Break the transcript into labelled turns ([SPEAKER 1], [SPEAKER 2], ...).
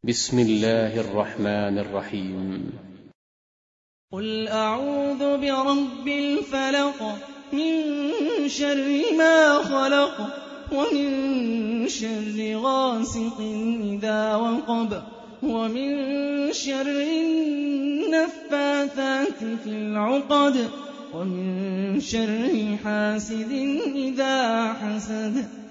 [SPEAKER 1] بسم الله الرحمن الرحيم.
[SPEAKER 2] قل أعوذ برب الفلق من شر ما خلق ومن شر غاسق إذا وقب ومن شر النفاثات في العقد ومن شر حاسد إذا حسد